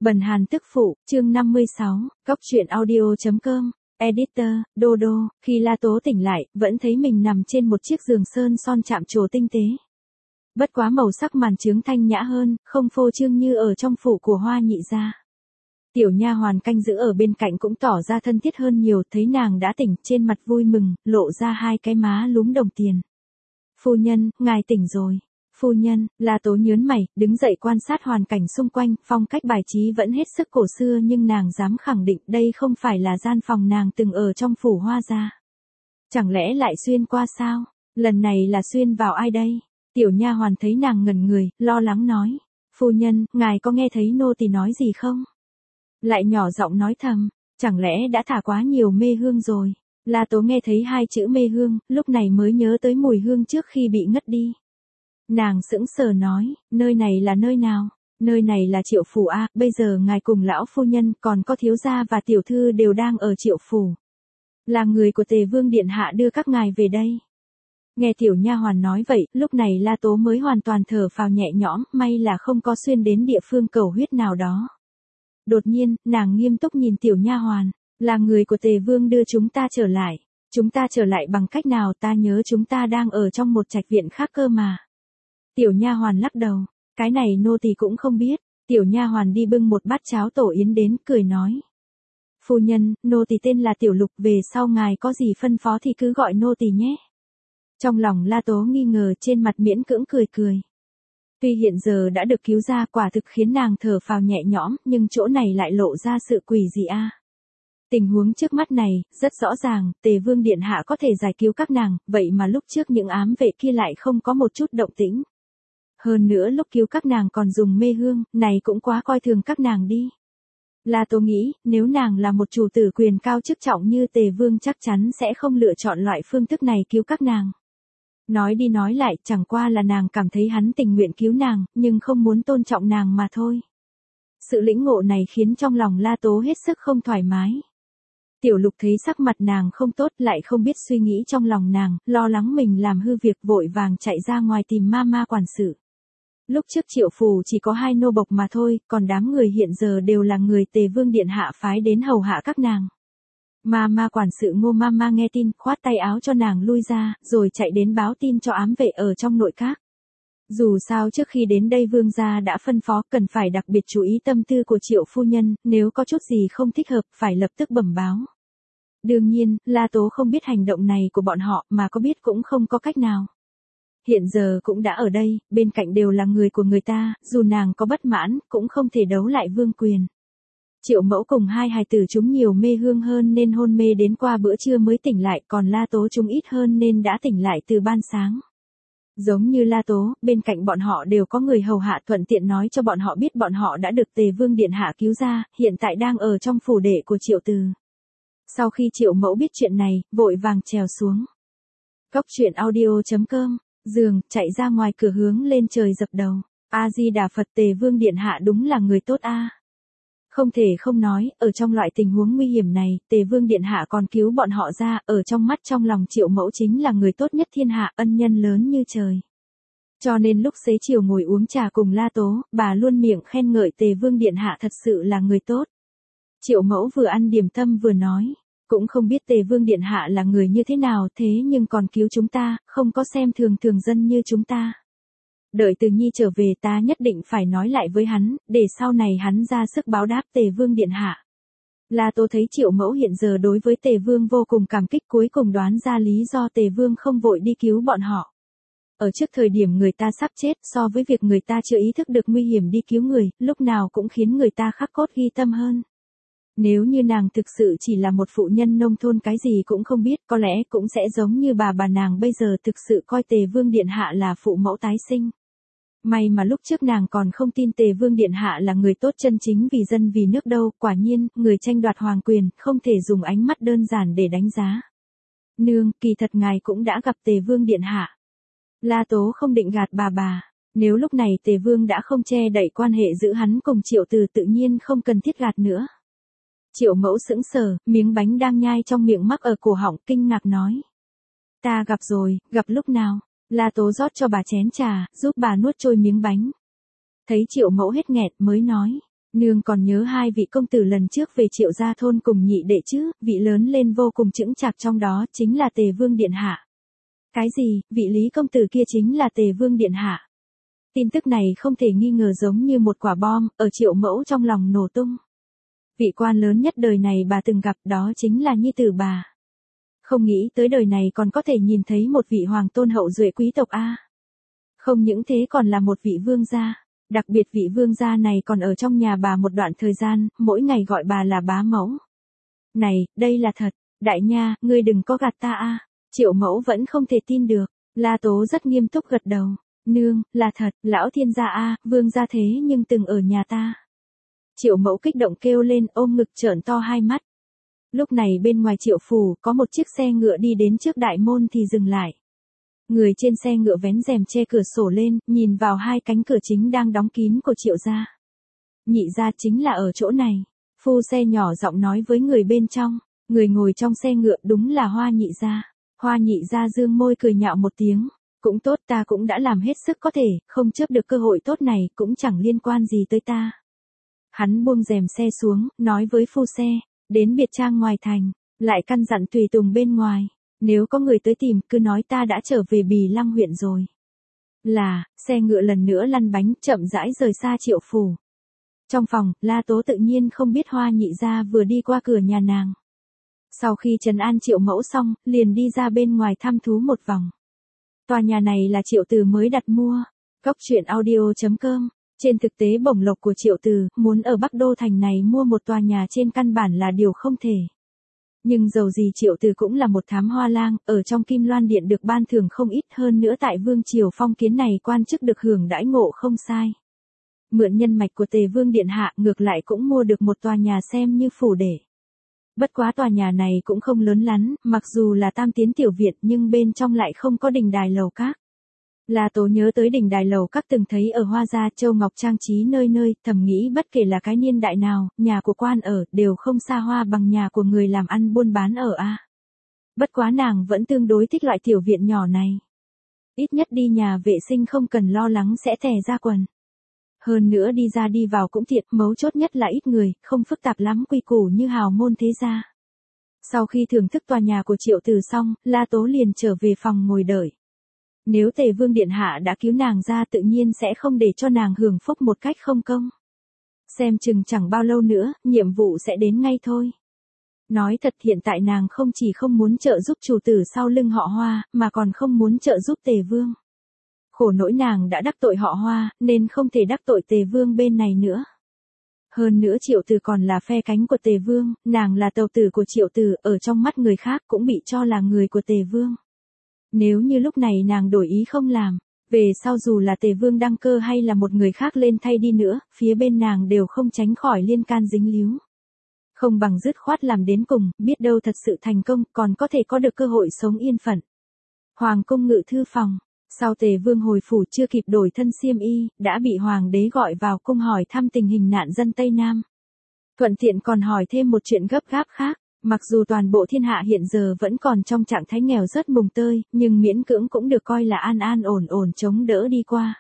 Bần Hàn tức phụ, chương 56, Góc truyện audio.com, Editor, Dodo, khi La Tố tỉnh lại, vẫn thấy mình nằm trên một chiếc giường sơn son chạm trổ tinh tế. Bất quá màu sắc màn trướng thanh nhã hơn, không phô trương như ở trong phủ của Hoa Nhị gia. Tiểu nha hoàn canh giữ ở bên cạnh cũng tỏ ra thân thiết hơn nhiều, thấy nàng đã tỉnh, trên mặt vui mừng, lộ ra hai cái má lúm đồng tiền. Phu nhân, ngài tỉnh rồi. Phu nhân, La Tố nhớn mày, đứng dậy quan sát hoàn cảnh xung quanh, phong cách bài trí vẫn hết sức cổ xưa nhưng nàng dám khẳng định đây không phải là gian phòng nàng từng ở trong phủ Hoa gia. Chẳng lẽ lại xuyên qua sao? Lần này là xuyên vào ai đây? Tiểu nha hoàn thấy nàng ngẩn người, lo lắng nói. Phu nhân, ngài có nghe thấy nô tỳ nói gì không? Lại nhỏ giọng nói thầm, chẳng lẽ đã thả quá nhiều mê hương rồi? La Tố nghe thấy hai chữ mê hương, lúc này mới nhớ tới mùi hương trước khi bị ngất đi. Nàng sững sờ nói, nơi này là nơi nào? Nơi này là Triệu phủ a, bây giờ ngài cùng lão phu nhân còn có thiếu gia và tiểu thư đều đang ở Triệu phủ. Là người của Tề Vương điện hạ đưa các ngài về đây. Nghe tiểu nha hoàn nói vậy, lúc này La Tố mới hoàn toàn thở phào nhẹ nhõm, may là không có xuyên đến địa phương cầu huyết nào đó. Đột nhiên, nàng nghiêm túc nhìn tiểu nha hoàn, là người của Tề Vương đưa chúng ta trở lại. Chúng ta trở lại bằng cách nào? Ta nhớ chúng ta đang ở trong một trạch viện khác cơ mà. Tiểu nha hoàn lắc đầu, cái này nô tỳ cũng không biết. Tiểu nha hoàn đi bưng một bát cháo tổ yến đến, cười nói. Phu nhân, nô tỳ tên là Tiểu Lục, về sau ngài có gì phân phó thì cứ gọi nô tỳ nhé. Trong lòng La Tố nghi ngờ, trên mặt miễn cưỡng cười cười. Tuy hiện giờ đã được cứu ra, quả thực khiến nàng thở phào nhẹ nhõm, nhưng chỗ này lại lộ ra sự quỷ dị a. Tình huống trước mắt này, rất rõ ràng, Tề Vương điện hạ có thể giải cứu các nàng, vậy mà lúc trước những ám vệ kia lại không có một chút động tĩnh. Hơn nữa lúc cứu các nàng còn dùng mê hương, này cũng quá coi thường các nàng đi. La Tố nghĩ, nếu nàng là một chủ tử quyền cao chức trọng như Tề Vương chắc chắn sẽ không lựa chọn loại phương thức này cứu các nàng. Nói đi nói lại, chẳng qua là nàng cảm thấy hắn tình nguyện cứu nàng, nhưng không muốn tôn trọng nàng mà thôi. Sự lĩnh ngộ này khiến trong lòng La Tố hết sức không thoải mái. Tiểu Lục thấy sắc mặt nàng không tốt, lại không biết suy nghĩ trong lòng nàng, lo lắng mình làm hư việc, vội vàng chạy ra ngoài tìm ma quản sự. Lúc trước Triệu phủ chỉ có 2 nô bộc mà thôi, còn đám người hiện giờ đều là người Tề Vương điện hạ phái đến hầu hạ các nàng. Ma quản sự Ngô Mama nghe tin, khoát tay áo cho nàng lui ra, rồi chạy đến báo tin cho ám vệ ở trong nội các. Dù sao trước khi đến đây Vương gia đã phân phó cần phải đặc biệt chú ý tâm tư của Triệu phu nhân, nếu có chút gì không thích hợp phải lập tức bẩm báo. Đương nhiên, La Tố không biết hành động này của bọn họ, mà có biết cũng không có cách nào. Hiện giờ cũng đã ở đây, bên cạnh đều là người của người ta, dù nàng có bất mãn, cũng không thể đấu lại vương quyền. Triệu mẫu cùng hai hài tử chúng nhiều mê hương hơn nên hôn mê đến qua bữa trưa mới tỉnh lại, còn La Tố chúng ít hơn nên đã tỉnh lại từ ban sáng. Giống như La Tố, bên cạnh bọn họ đều có người hầu hạ, thuận tiện nói cho bọn họ biết bọn họ đã được Tề Vương điện hạ cứu ra, hiện tại đang ở trong phủ đệ của Triệu Từ. Sau khi Triệu mẫu biết chuyện này, vội vàng trèo xuống Góc truyện audio.com, giường, chạy ra ngoài cửa hướng lên trời dập đầu. A Di Đà Phật, Tề Vương điện hạ đúng là người tốt a. Không thể không nói, ở trong loại tình huống nguy hiểm này, Tề Vương điện hạ còn cứu bọn họ ra, ở trong mắt trong lòng Triệu mẫu chính là người tốt nhất thiên hạ, ân nhân lớn như trời. Cho nên lúc xế chiều ngồi uống trà cùng La Tố, bà luôn miệng khen ngợi Tề Vương điện hạ thật sự là người tốt. Triệu mẫu vừa ăn điểm tâm vừa nói, cũng không biết Tề Vương điện hạ là người như thế nào, thế nhưng còn cứu chúng ta, không có xem thường thường dân như chúng ta. Đợi Từ Nhi trở về ta nhất định phải nói lại với hắn, để sau này hắn ra sức báo đáp Tề Vương điện hạ. La Tố thấy Triệu mẫu hiện giờ đối với Tề Vương vô cùng cảm kích, cuối cùng đoán ra lý do Tề Vương không vội đi cứu bọn họ. Ở trước thời điểm người ta sắp chết, so với việc người ta chưa ý thức được nguy hiểm đi cứu người, lúc nào cũng khiến người ta khắc cốt ghi tâm hơn. Nếu như nàng thực sự chỉ là một phụ nhân nông thôn cái gì cũng không biết, có lẽ cũng sẽ giống như bà nàng bây giờ thực sự coi Tề Vương điện hạ là phụ mẫu tái sinh. May mà lúc trước nàng còn không tin Tề Vương điện hạ là người tốt chân chính vì dân vì nước đâu, quả nhiên, người tranh đoạt hoàng quyền, không thể dùng ánh mắt đơn giản để đánh giá. Nương, kỳ thật ngài cũng đã gặp Tề Vương điện hạ. La Tố không định gạt bà. Nếu lúc này Tề Vương đã không che đậy quan hệ giữa hắn cùng Triệu Từ, tự nhiên không cần thiết gạt nữa. Triệu mẫu sững sờ, miếng bánh đang nhai trong miệng mắc ở cổ họng, kinh ngạc nói. Ta gặp rồi, gặp lúc nào? La Tố rót cho bà chén trà, giúp bà nuốt trôi miếng bánh. Thấy Triệu mẫu hết nghẹt mới nói. Nương còn nhớ hai vị công tử lần trước về Triệu gia thôn cùng nhị đệ chứ, vị lớn lên vô cùng chững chạc trong đó chính là Tề Vương điện hạ. Cái gì, vị Lý công tử kia chính là Tề Vương điện hạ. Tin tức này không thể nghi ngờ giống như một quả bom, ở Triệu mẫu trong lòng nổ tung. Vị quan lớn nhất đời này bà từng gặp đó chính là nhi tử bà. Không nghĩ tới đời này còn có thể nhìn thấy một vị hoàng tôn hậu duệ quý tộc a. Không những thế còn là một vị vương gia. Đặc biệt vị vương gia này còn ở trong nhà bà một đoạn thời gian, mỗi ngày gọi bà là bá mẫu. Này, đây là thật, đại nha, ngươi đừng có gạt ta a. Triệu mẫu vẫn không thể tin được, La Tố rất nghiêm túc gật đầu. Nương, là thật, lão thiên gia a, vương gia thế nhưng từng ở nhà ta. Triệu mẫu kích động kêu lên ôm ngực trợn to hai mắt. Lúc này bên ngoài Triệu phủ có một chiếc xe ngựa đi đến trước đại môn thì dừng lại. Người trên xe ngựa vén rèm che cửa sổ lên, nhìn vào hai cánh cửa chính đang đóng kín của Triệu gia. Nhị gia chính là ở chỗ này. Phu xe nhỏ giọng nói với người bên trong. Người ngồi trong xe ngựa đúng là Hoa nhị gia. Hoa nhị gia dương môi cười nhạo một tiếng. Cũng tốt, ta cũng đã làm hết sức có thể, không chớp được cơ hội tốt này, cũng chẳng liên quan gì tới ta. Hắn buông rèm xe xuống, nói với phu xe, đến biệt trang ngoài thành, lại căn dặn tùy tùng bên ngoài. Nếu có người tới tìm, cứ nói ta đã trở về Bì Lăng huyện rồi. Là, xe ngựa lần nữa lăn bánh, chậm rãi rời xa Triệu phủ. Trong phòng, La Tố tự nhiên không biết Hoa nhị gia vừa đi qua cửa nhà nàng. Sau khi trấn an Triệu mẫu xong, liền đi ra bên ngoài thăm thú một vòng. Tòa nhà này là Triệu Từ mới đặt mua. Cóc truyện audio.com. Trên thực tế bổng lộc của Triệu Từ, muốn ở Bắc Đô thành này mua một tòa nhà trên căn bản là điều không thể. Nhưng dầu gì Triệu Từ cũng là một thám hoa lang, ở trong Kim Loan Điện được ban thưởng không ít hơn nữa tại Vương triều phong kiến này quan chức được hưởng đãi ngộ không sai. Mượn nhân mạch của Tề Vương điện hạ ngược lại cũng mua được một tòa nhà xem như phủ để. Bất quá tòa nhà này cũng không lớn lắm, mặc dù là tam tiến tiểu viện nhưng bên trong lại không có đình đài lầu các. La Tố nhớ tới đình đài lầu các từng thấy ở Hoa Gia Châu Ngọc trang trí nơi nơi, thầm nghĩ bất kể là cái niên đại nào, nhà của quan ở, đều không xa hoa bằng nhà của người làm ăn buôn bán ở a. Bất quá nàng vẫn tương đối thích loại tiểu viện nhỏ này. Ít nhất đi nhà vệ sinh không cần lo lắng sẽ tè ra quần. Hơn nữa đi ra đi vào cũng tiện, mấu chốt nhất là ít người, không phức tạp lắm quy củ như hào môn thế gia. Sau khi thưởng thức tòa nhà của Triệu Từ xong, La Tố liền trở về phòng ngồi đợi. Nếu Tề Vương điện hạ đã cứu nàng ra tự nhiên sẽ không để cho nàng hưởng phúc một cách không công. Xem chừng chẳng bao lâu nữa, nhiệm vụ sẽ đến ngay thôi. Nói thật hiện tại nàng không chỉ không muốn trợ giúp chủ tử sau lưng họ Hoa, mà còn không muốn trợ giúp Tề Vương. Khổ nỗi nàng đã đắc tội họ Hoa, nên không thể đắc tội Tề Vương bên này nữa. Hơn nữa Triệu Từ còn là phe cánh của Tề Vương, nàng là tàu tử của Triệu Từ, ở trong mắt người khác cũng bị cho là người của Tề Vương. Nếu như lúc này nàng đổi ý không làm, về sau dù là Tề Vương đăng cơ hay là một người khác lên thay đi nữa, phía bên nàng đều không tránh khỏi liên can dính líu. Không bằng dứt khoát làm đến cùng, biết đâu thật sự thành công, còn có thể có được cơ hội sống yên phận. Hoàng cung ngự thư phòng, sau Tề Vương hồi phủ chưa kịp đổi thân xiêm y, đã bị Hoàng đế gọi vào cung hỏi thăm tình hình nạn dân Tây Nam. Thuận tiện còn hỏi thêm một chuyện gấp gáp khác. Mặc dù toàn bộ thiên hạ hiện giờ vẫn còn trong trạng thái nghèo rất mùng tơi, nhưng miễn cưỡng cũng được coi là an an ổn ổn chống đỡ đi qua.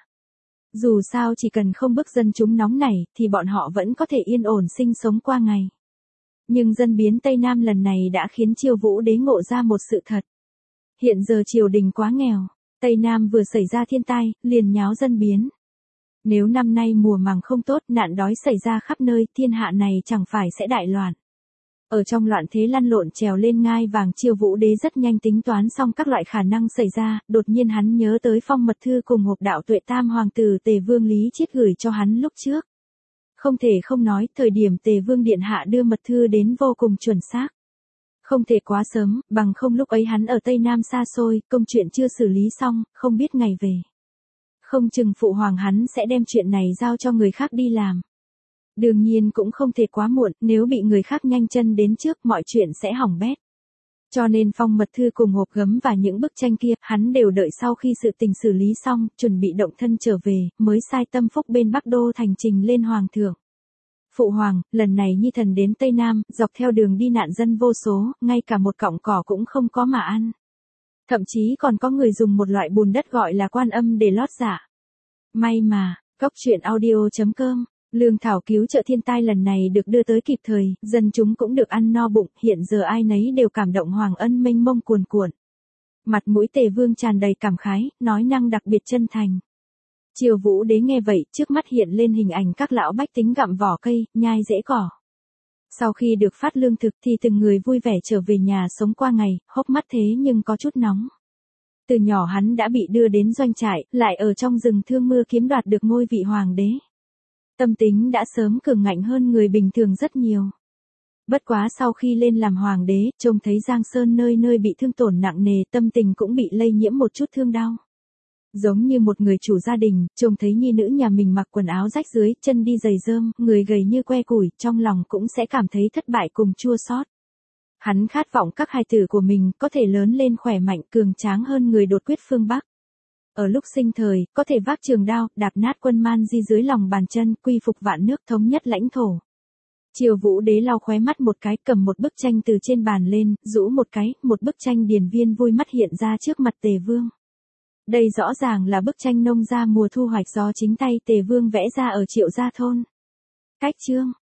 Dù sao chỉ cần không bức dân chúng nóng nảy, thì bọn họ vẫn có thể yên ổn sinh sống qua ngày. Nhưng dân biến Tây Nam lần này đã khiến Chiêu Vũ Đế ngộ ra một sự thật. Hiện giờ triều đình quá nghèo, Tây Nam vừa xảy ra thiên tai, liền nháo dân biến. Nếu năm nay mùa màng không tốt, nạn đói xảy ra khắp nơi, thiên hạ này chẳng phải sẽ đại loạn. Ở trong loạn thế lăn lộn trèo lên ngai vàng Chiêu Vũ Đế rất nhanh tính toán xong các loại khả năng xảy ra, đột nhiên hắn nhớ tới phong mật thư cùng hộp đạo tuệ tam hoàng tử Tề Vương Lý Chiết gửi cho hắn lúc trước. Không thể không nói, thời điểm Tề Vương điện hạ đưa mật thư đến vô cùng chuẩn xác. Không thể quá sớm, bằng không lúc ấy hắn ở Tây Nam xa xôi, công chuyện chưa xử lý xong, không biết ngày về. Không chừng phụ hoàng hắn sẽ đem chuyện này giao cho người khác đi làm. Đương nhiên cũng không thể quá muộn, nếu bị người khác nhanh chân đến trước mọi chuyện sẽ hỏng bét. Cho nên phong mật thư cùng hộp gấm và những bức tranh kia, hắn đều đợi sau khi sự tình xử lý xong, chuẩn bị động thân trở về, mới sai Tâm Phúc bên Bắc Đô thành trình lên hoàng thượng. Phụ hoàng, lần này nhi thần đến Tây Nam, dọc theo đường đi nạn dân vô số, ngay cả một cọng cỏ cũng không có mà ăn. Thậm chí còn có người dùng một loại bùn đất gọi là quan âm để lót dạ. May mà, cóc truyện audio.com Lương thảo cứu trợ thiên tai lần này được đưa tới kịp thời, dân chúng cũng được ăn no bụng, hiện giờ ai nấy đều cảm động hoàng ân mênh mông cuồn cuộn. Mặt mũi Tề Vương tràn đầy cảm khái, nói năng đặc biệt chân thành. Triều Vũ Đế nghe vậy, trước mắt hiện lên hình ảnh các lão bách tính gặm vỏ cây, nhai rễ cỏ. Sau khi được phát lương thực thì từng người vui vẻ trở về nhà sống qua ngày, hốc mắt thế nhưng có chút nóng. Từ nhỏ hắn đã bị đưa đến doanh trại, lại ở trong rừng thương mưa kiếm đoạt được ngôi vị hoàng đế. Tâm tính đã sớm cường ngạnh hơn người bình thường rất nhiều. Bất quá sau khi lên làm hoàng đế, trông thấy Giang Sơn nơi nơi bị thương tổn nặng nề, tâm tình cũng bị lây nhiễm một chút thương đau. Giống như một người chủ gia đình, trông thấy nhi nữ nhà mình mặc quần áo rách rưới, chân đi giày rơm, người gầy như que củi, trong lòng cũng sẽ cảm thấy thất bại cùng chua xót. Hắn khát vọng các hài tử của mình có thể lớn lên khỏe mạnh cường tráng hơn người đột quyết phương Bắc. Ở lúc sinh thời, có thể vác trường đao, đạp nát quân man di dưới lòng bàn chân, quy phục vạn nước thống nhất lãnh thổ. Triều Vũ Đế lau khóe mắt một cái, cầm một bức tranh từ trên bàn lên, rũ một cái, một bức tranh điền viên vui mắt hiện ra trước mặt Tề Vương. Đây rõ ràng là bức tranh nông gia mùa thu hoạch do chính tay Tề Vương vẽ ra ở Triệu Gia thôn. Cách chương